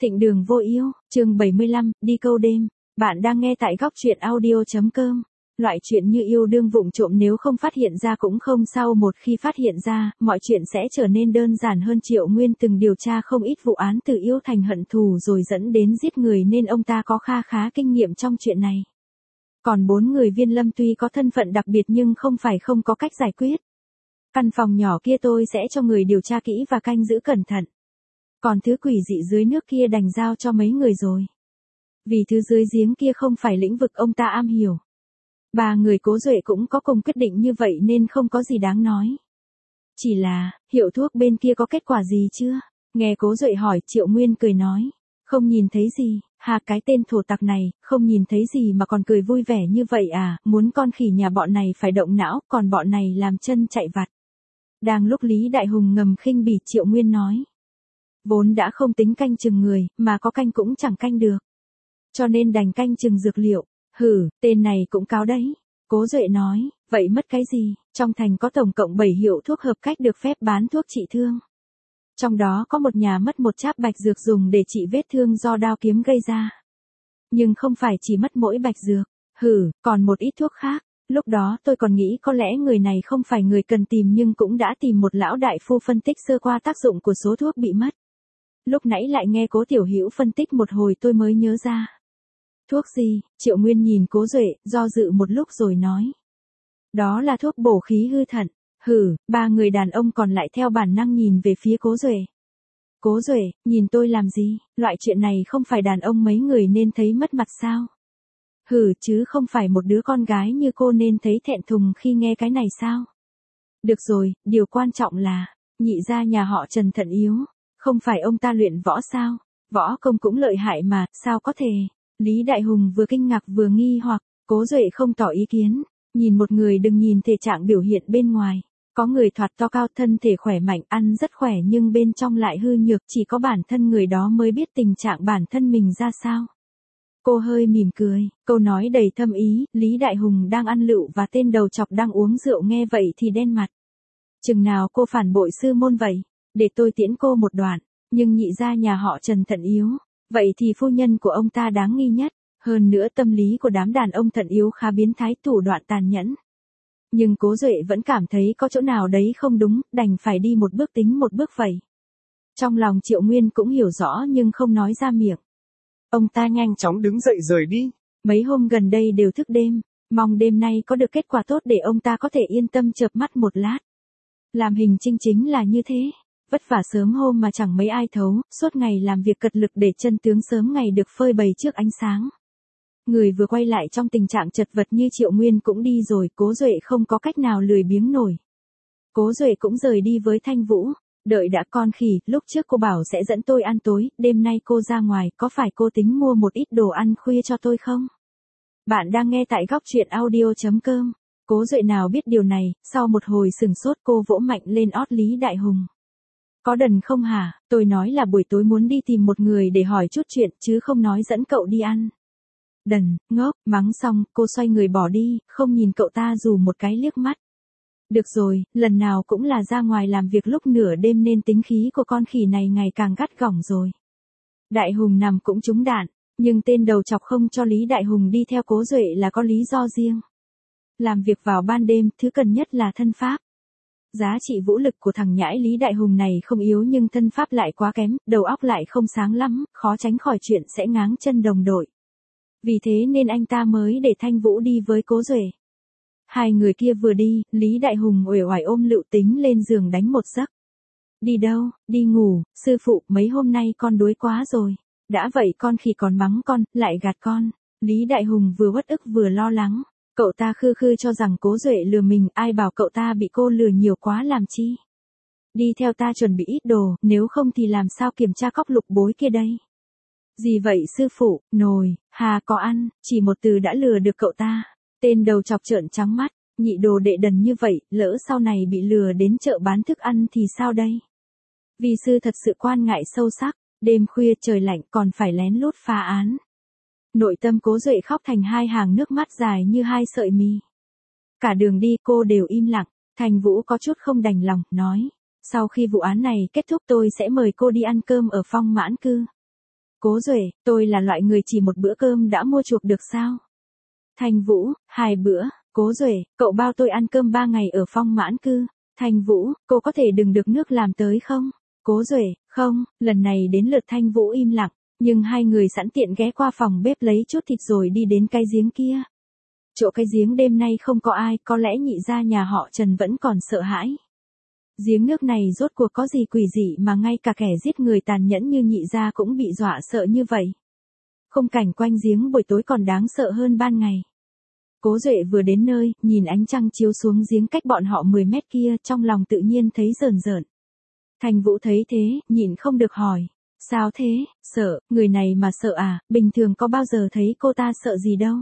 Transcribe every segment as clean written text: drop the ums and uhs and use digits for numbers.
Thịnh đường vô yêu, chương 75, đi câu đêm. Bạn đang nghe tại góc truyện audio.com. Loại chuyện như yêu đương vụng trộm nếu không phát hiện ra cũng không sao, một khi phát hiện ra, mọi chuyện sẽ trở nên đơn giản hơn. Triệu Nguyên từng điều tra không ít vụ án từ yêu thành hận thù rồi dẫn đến giết người nên ông ta có kha khá kinh nghiệm trong chuyện này. Còn 4 người Viên Lâm tuy có thân phận đặc biệt nhưng không phải không có cách giải quyết. Căn phòng nhỏ kia tôi sẽ cho người điều tra kỹ và canh giữ cẩn thận. Còn thứ quỷ dị dưới nước kia đành giao cho mấy người rồi. Vì thứ dưới giếng kia không phải lĩnh vực ông ta am hiểu. 3 người Cố Duệ cũng có cùng quyết định như vậy nên không có gì đáng nói. Chỉ là, hiệu thuốc bên kia có kết quả gì chưa? Nghe Cố Duệ hỏi, Triệu Nguyên cười nói. Không nhìn thấy gì, cái tên thổ tặc này, không nhìn thấy gì mà còn cười vui vẻ như vậy à, muốn con khỉ nhà bọn này phải động não, còn bọn này làm chân chạy vặt. Đang lúc Lý Đại Hùng ngầm khinh bỉ, Triệu Nguyên nói. Vốn đã không tính canh chừng người, mà có canh cũng chẳng canh được. Cho nên đành canh chừng dược liệu. Tên này cũng cáo đấy. Cố Duệ nói, vậy mất cái gì? Trong thành có tổng cộng 7 hiệu thuốc hợp cách được phép bán thuốc trị thương. Trong đó có một nhà mất một cháp bạch dược dùng để trị vết thương do đao kiếm gây ra. Nhưng không phải chỉ mất mỗi bạch dược. Còn một ít thuốc khác. Lúc đó tôi còn nghĩ có lẽ người này không phải người cần tìm nhưng cũng đã tìm một lão đại phu phân tích sơ qua tác dụng của số thuốc bị mất. Lúc nãy lại nghe Cố Tiểu Hữu phân tích một hồi tôi mới nhớ ra. Thuốc gì? Triệu Nguyên nhìn Cố Duệ, do dự một lúc rồi nói. Đó là thuốc bổ khí hư thận. 3 người đàn ông còn lại theo bản năng nhìn về phía Cố Duệ. Cố Duệ, nhìn tôi làm gì? Loại chuyện này không phải đàn ông mấy người nên thấy mất mặt sao? Chứ không phải một đứa con gái như cô nên thấy thẹn thùng khi nghe cái này sao? Được rồi, điều quan trọng là, nhị gia nhà họ Trần thận yếu. Không phải ông ta luyện võ sao? Võ công cũng lợi hại mà, sao có thể? Lý Đại Hùng vừa kinh ngạc vừa nghi hoặc, Cố Duệ không tỏ ý kiến. Nhìn một người đừng nhìn thể trạng biểu hiện bên ngoài. Có người thoạt to cao, thân thể khỏe mạnh, ăn rất khỏe nhưng bên trong lại hư nhược, chỉ có bản thân người đó mới biết tình trạng bản thân mình ra sao. Cô hơi mỉm cười, câu nói đầy thâm ý, Lý Đại Hùng đang ăn lựu và tên đầu chọc đang uống rượu nghe vậy thì đen mặt. Chừng nào cô phản bội sư môn vậy? Để tôi tiễn cô một đoạn, nhưng nhị gia nhà họ Trần thận yếu, vậy thì phu nhân của ông ta đáng nghi nhất, hơn nữa tâm lý của đám đàn ông thận yếu khá biến thái, thủ đoạn tàn nhẫn. Nhưng Cố Duệ vẫn cảm thấy có chỗ nào đấy không đúng, đành phải đi một bước tính một bước vậy. Trong lòng Triệu Nguyên cũng hiểu rõ nhưng không nói ra miệng. Ông ta nhanh chóng đứng dậy rời đi, mấy hôm gần đây đều thức đêm, mong đêm nay có được kết quả tốt để ông ta có thể yên tâm chợp mắt một lát. Làm hình chinh chính là như thế. Vất vả sớm hôm mà chẳng mấy ai thấu, suốt ngày làm việc cật lực để chân tướng sớm ngày được phơi bày trước ánh sáng. Người vừa quay lại trong tình trạng chật vật như Triệu Nguyên cũng đi rồi, Cố Duệ không có cách nào lười biếng nổi. Cố Duệ cũng rời đi với Thanh Vũ, đợi đã con khỉ, lúc trước cô bảo sẽ dẫn tôi ăn tối, đêm nay cô ra ngoài, có phải cô tính mua một ít đồ ăn khuya cho tôi không? Bạn đang nghe tại góc truyện audio.com. Cố Duệ nào biết điều này, sau một hồi sừng sốt cô vỗ mạnh lên ót Lý Đại Hùng. Có đần không hả? Tôi nói là buổi tối muốn đi tìm một người để hỏi chút chuyện chứ không nói dẫn cậu đi ăn. Đần, ngốc, mắng xong, cô xoay người bỏ đi, không nhìn cậu ta dù một cái liếc mắt. Được rồi, lần nào cũng là ra ngoài làm việc lúc nửa đêm nên tính khí của con khỉ này ngày càng gắt gỏng rồi. Đại Hùng nằm cũng trúng đạn, nhưng tên đầu chọc không cho Lý Đại Hùng đi theo Cố Duệ là có lý do riêng. Làm việc vào ban đêm, thứ cần nhất là thân pháp. Giá trị vũ lực của thằng nhãi Lý Đại Hùng này không yếu nhưng thân pháp lại quá kém, đầu óc lại không sáng lắm, khó tránh khỏi chuyện sẽ ngáng chân đồng đội. Vì thế nên anh ta mới để Thanh Vũ đi với Cố Duệ. Hai người kia vừa đi, Lý Đại Hùng uể oải ôm Lựu Tính lên giường đánh một giấc. Đi đâu? Đi ngủ, sư phụ, mấy hôm nay con đuối quá rồi. Đã vậy con khỉ còn mắng con, lại gạt con. Lý Đại Hùng vừa uất ức vừa lo lắng. Cậu ta khư khư cho rằng Cố Duệ lừa mình, ai bảo cậu ta bị cô lừa nhiều quá làm chi. Đi theo ta chuẩn bị ít đồ, nếu không thì làm sao kiểm tra cóc lục bối kia đây. Gì vậy sư phụ? Nồi, có ăn, chỉ một từ đã lừa được cậu ta. Tên đầu chọc trợn trắng mắt, nhị đồ đệ đần như vậy, lỡ sau này bị lừa đến chợ bán thức ăn thì sao đây? Vi sư thật sự quan ngại sâu sắc, đêm khuya trời lạnh còn phải lén lút phá án. Nội tâm Cố Duệ khóc thành hai hàng nước mắt dài như hai sợi mì. Cả đường đi cô đều im lặng, Thành Vũ có chút không đành lòng, nói. Sau khi vụ án này kết thúc tôi sẽ mời cô đi ăn cơm ở Phong Mãn Cư. Cố Duệ, tôi là loại người chỉ một bữa cơm đã mua chuộc được sao? Thanh Vũ, 2 bữa. Cố Duệ, cậu bao tôi ăn cơm 3 ngày ở Phong Mãn Cư. Thanh Vũ, cô có thể đừng được nước làm tới không? Cố Duệ, không, lần này đến lượt Thanh Vũ im lặng, nhưng hai người sẵn tiện ghé qua phòng bếp lấy chút thịt rồi đi đến cái giếng kia. Chỗ cái giếng đêm nay không có ai, có lẽ nhị gia nhà họ Trần vẫn còn sợ hãi. Giếng nước này rốt cuộc có gì quỷ dị mà ngay cả kẻ giết người tàn nhẫn như nhị gia cũng bị dọa sợ như vậy. Khung cảnh quanh giếng buổi tối còn đáng sợ hơn ban ngày. Cố Duệ vừa đến nơi, nhìn ánh trăng chiếu xuống giếng cách bọn họ 10 mét kia, trong lòng tự nhiên thấy rờn rợn. Thành Vũ thấy thế, nhịn không được hỏi. Sao thế, sợ, người này mà sợ à, bình thường có bao giờ thấy cô ta sợ gì đâu.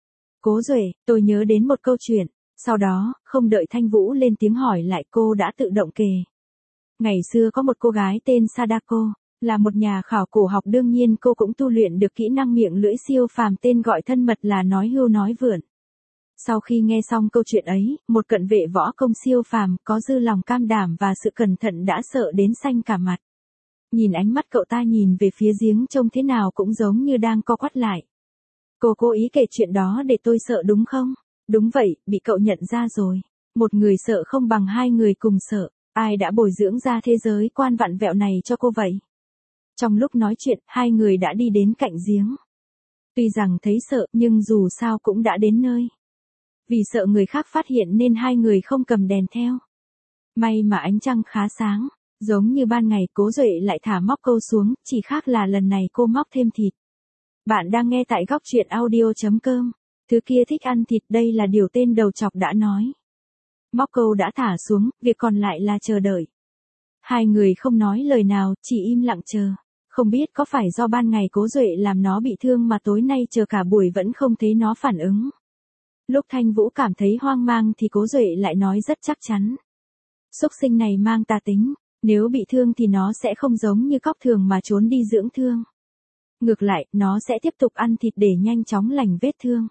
Cố Duệ, tôi nhớ đến một câu chuyện, sau đó, không đợi Thanh Vũ lên tiếng hỏi lại cô đã tự động kể. Ngày xưa có một cô gái tên Sadako, là một nhà khảo cổ học, đương nhiên cô cũng tu luyện được kỹ năng miệng lưỡi siêu phàm tên gọi thân mật là nói hưu nói vượn. Sau khi nghe xong câu chuyện ấy, một cận vệ võ công siêu phàm có dư lòng cam đảm và sự cẩn thận đã sợ đến xanh cả mặt. Nhìn ánh mắt cậu ta nhìn về phía giếng trông thế nào cũng giống như đang co quắp lại. Cô cố ý kể chuyện đó để tôi sợ đúng không? Đúng vậy, bị cậu nhận ra rồi. Một người sợ không bằng hai người cùng sợ. Ai đã bồi dưỡng ra thế giới quan vặn vẹo này cho cô vậy? Trong lúc nói chuyện, hai người đã đi đến cạnh giếng. Tuy rằng thấy sợ, nhưng dù sao cũng đã đến nơi. Vì sợ người khác phát hiện nên hai người không cầm đèn theo. May mà ánh trăng khá sáng, giống như ban ngày. Cố Duệ lại thả móc câu xuống, chỉ khác là lần này cô móc thêm thịt. Bạn đang nghe tại góc truyện audio.com. Thứ kia thích ăn thịt, đây là điều tên đầu chọc đã nói. Móc câu đã thả xuống, việc còn lại là chờ đợi. Hai người không nói lời nào, chỉ im lặng chờ. Không biết có phải do ban ngày Cố Duệ làm nó bị thương mà tối nay chờ cả buổi vẫn không thấy nó phản ứng. Lúc Thanh Vũ cảm thấy hoang mang thì Cố Duệ lại nói rất chắc chắn. Xúc sinh này mang tà tính, nếu bị thương thì nó sẽ không giống như cóc thường mà trốn đi dưỡng thương. Ngược lại, nó sẽ tiếp tục ăn thịt để nhanh chóng lành vết thương.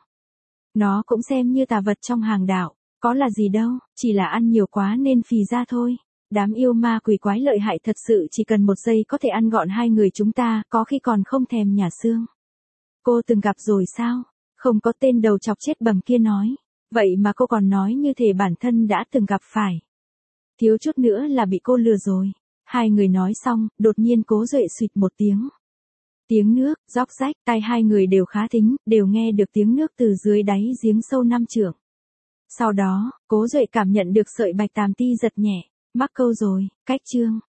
Nó cũng xem như tà vật trong hàng đạo, có là gì đâu, chỉ là ăn nhiều quá nên phì ra thôi. Đám yêu ma quỷ quái lợi hại thật sự, chỉ cần một giây có thể ăn gọn hai người chúng ta, có khi còn không thèm nhả xương. Cô từng gặp rồi sao? Không có, tên đầu chọc chết bầm kia nói. Vậy mà cô còn nói như thể bản thân đã từng gặp phải. Thiếu chút nữa là bị cô lừa rồi. Hai người nói xong, đột nhiên Cố Duệ xụt một tiếng. Tiếng nước, róc rách, tai hai người đều khá thính, đều nghe được tiếng nước từ dưới đáy giếng sâu 5 trượng. Sau đó, Cố Duệ cảm nhận được sợi bạch tàm ti giật nhẹ, mắc câu rồi, cách chương.